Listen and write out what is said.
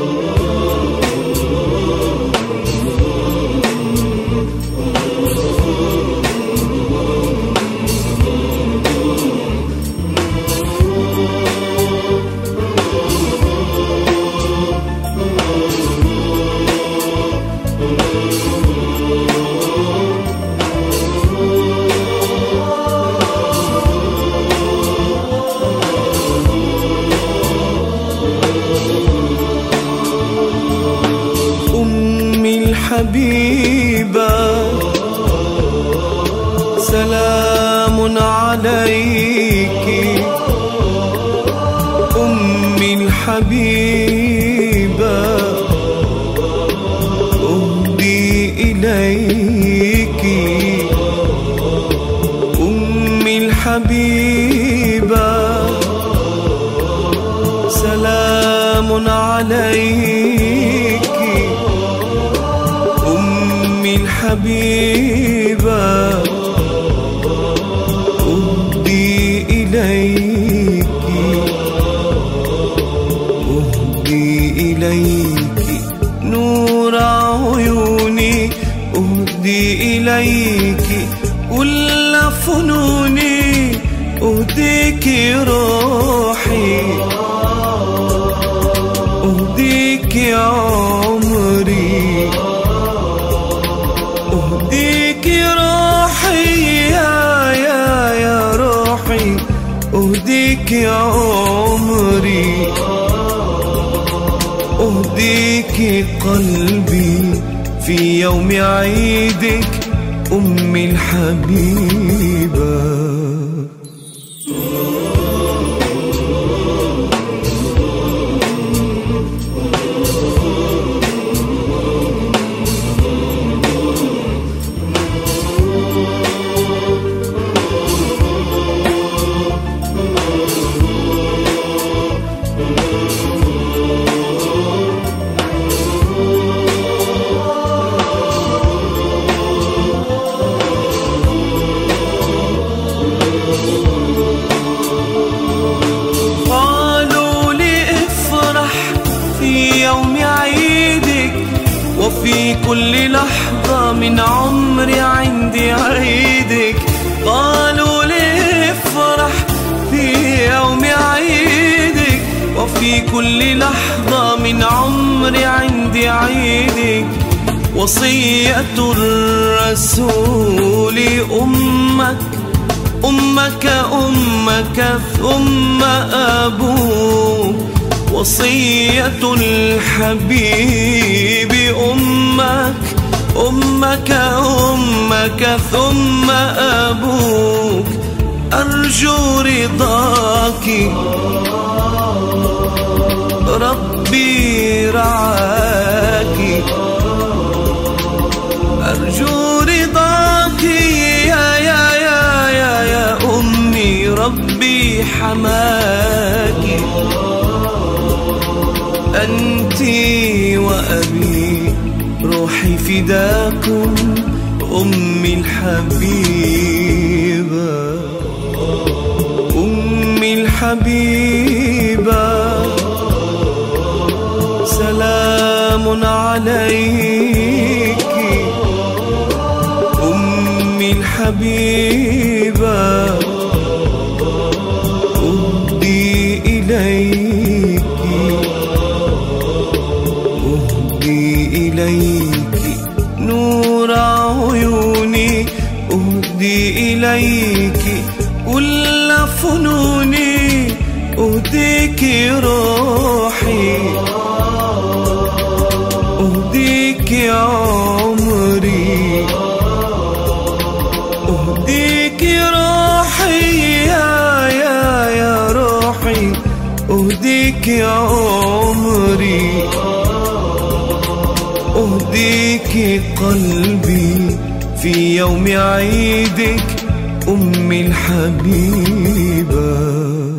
حبيبة سلام عليك أمي الحبيبة أهدي إليك أمي الحبيبة سلام عليك حبيبة أهدي إليك أهدي إليك نور عيوني أهدي إليك كل فنوني أهديك روحي أهديك عمري أهديك روحي يا روحي أهديك عمري أهديك قلبي في يوم عيدك أمي الحبيبة وفي كل لحظة من عمري عندي عيدك قالوا لي افرح في يوم عيدك وفي كل لحظة من عمري عندي عيدك وصية الرسول أمك أمك أمك ثم أبوك وصية الحبيب أمك أمك أمك ثم أبوك أرجو رضاك ربي رعاك أرجو رضاك يا أمي ربي حماك أنت وأبي روحي فداكم أمي الحبيبة أمي الحبيبة سلام عليك أمي الحبيبة أهدي إليك إليك نور عيوني أهدي إليك كل فنوني أهديك روحي أهديك عمري أهديك روحي يا روحي أهديك عمري أهديك قلبي في يوم عيدك أمي الحبيبة